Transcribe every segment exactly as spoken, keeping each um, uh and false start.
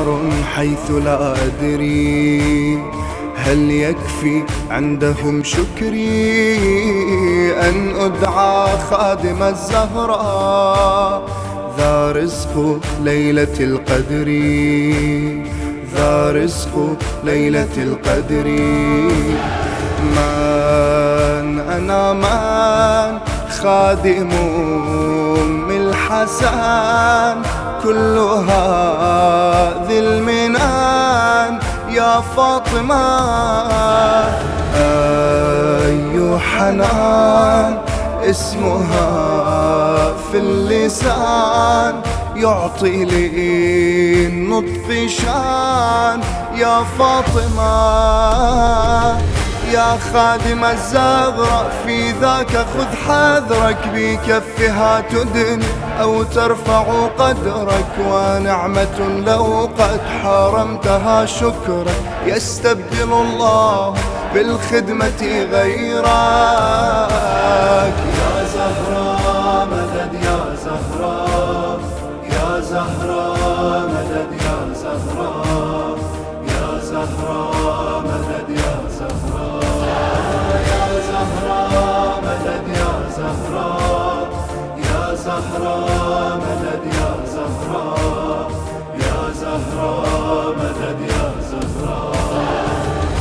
شعار حيث لا أدري هل يكفي عندهم شكري أن أدعى خادم الزهراء ذا رزق ليلة القدر ذا رزق ليلة القدر. من أنا من خادم أم الحسن كل هذه المنان يا فاطمة أي حنان اسمها في اللسان يعطي لي النطق شان يا فاطمة يا خادم الزهراء في ذاك خذ حذرك بكفها تدن أو ترفع قدرك ونعمة لو قد حرمتها شكرك يستبدل الله بالخدمة غيرك. يا زهراء مدد يا زهراء يا زهراء مدد يا زهراء يا زهراء مدد يا زهراء يا زهراء مدد يا زهراء يا زهراء مدد يا زهراء يا زهراء مدد يا زهراء.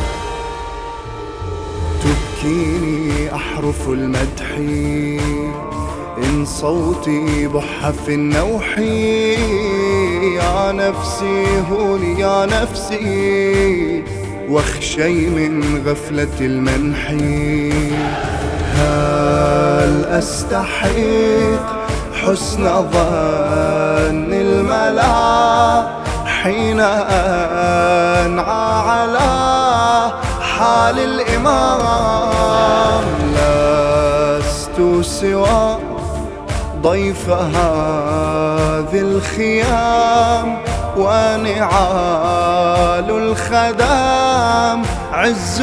تبكيني أحرف المدح إن صوتي بح في النوح يا نفسي هوني يا نفسي واخشي من غفلة المنح. هل أستحق حسن ظن الملا حين أنعى على حال الإمام لست سوى ضيف هذه الخيام ونعال الخدام عز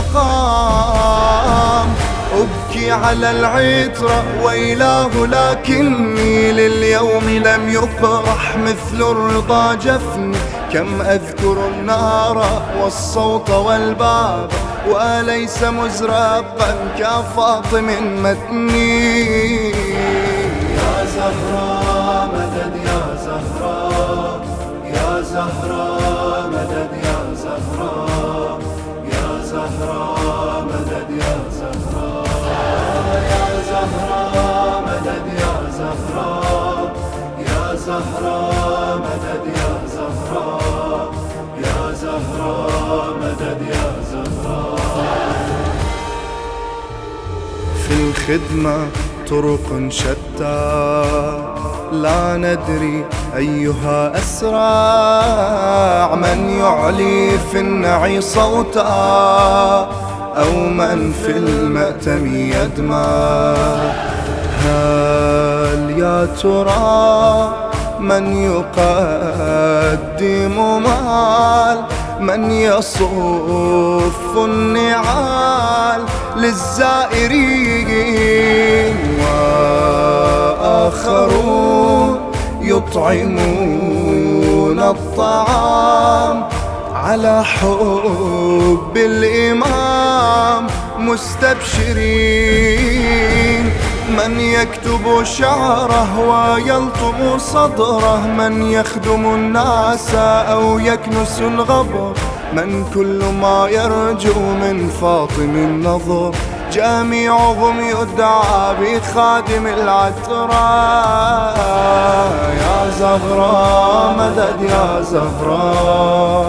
المقام أبكي على العطر ويلاه لكني لليوم لم يقرح مثل الرضا جفني كم أذكر النار والصوت والباب وليس مزرقا كفاطم متني. يا زهراء مدد يا زهراء يا زهراء مدد يا زهراء يا زهراء مدد يا زهراء يا زهراء مدد يا زهراء يا زهراء مدد يا زهراء يا زهراء مدد يا زهراء. في الخدمة طرق شتى لا ندري أيها أسرع من يعلي في النعي صوتا أو من في المأتم يدمع. هل يا ترى من يقدم مال من يصف النعال للزائرين وآخرون يطعمون الطعام على حب الإمام مستبشرين. من يكتب شعره ويلطم صدره من يخدم الناس أو يكنس الغبر من كل ما يرجو من فاطم النظر جميعهم يدعى بخادم العتراء. يا زهراء مدد يا زهراء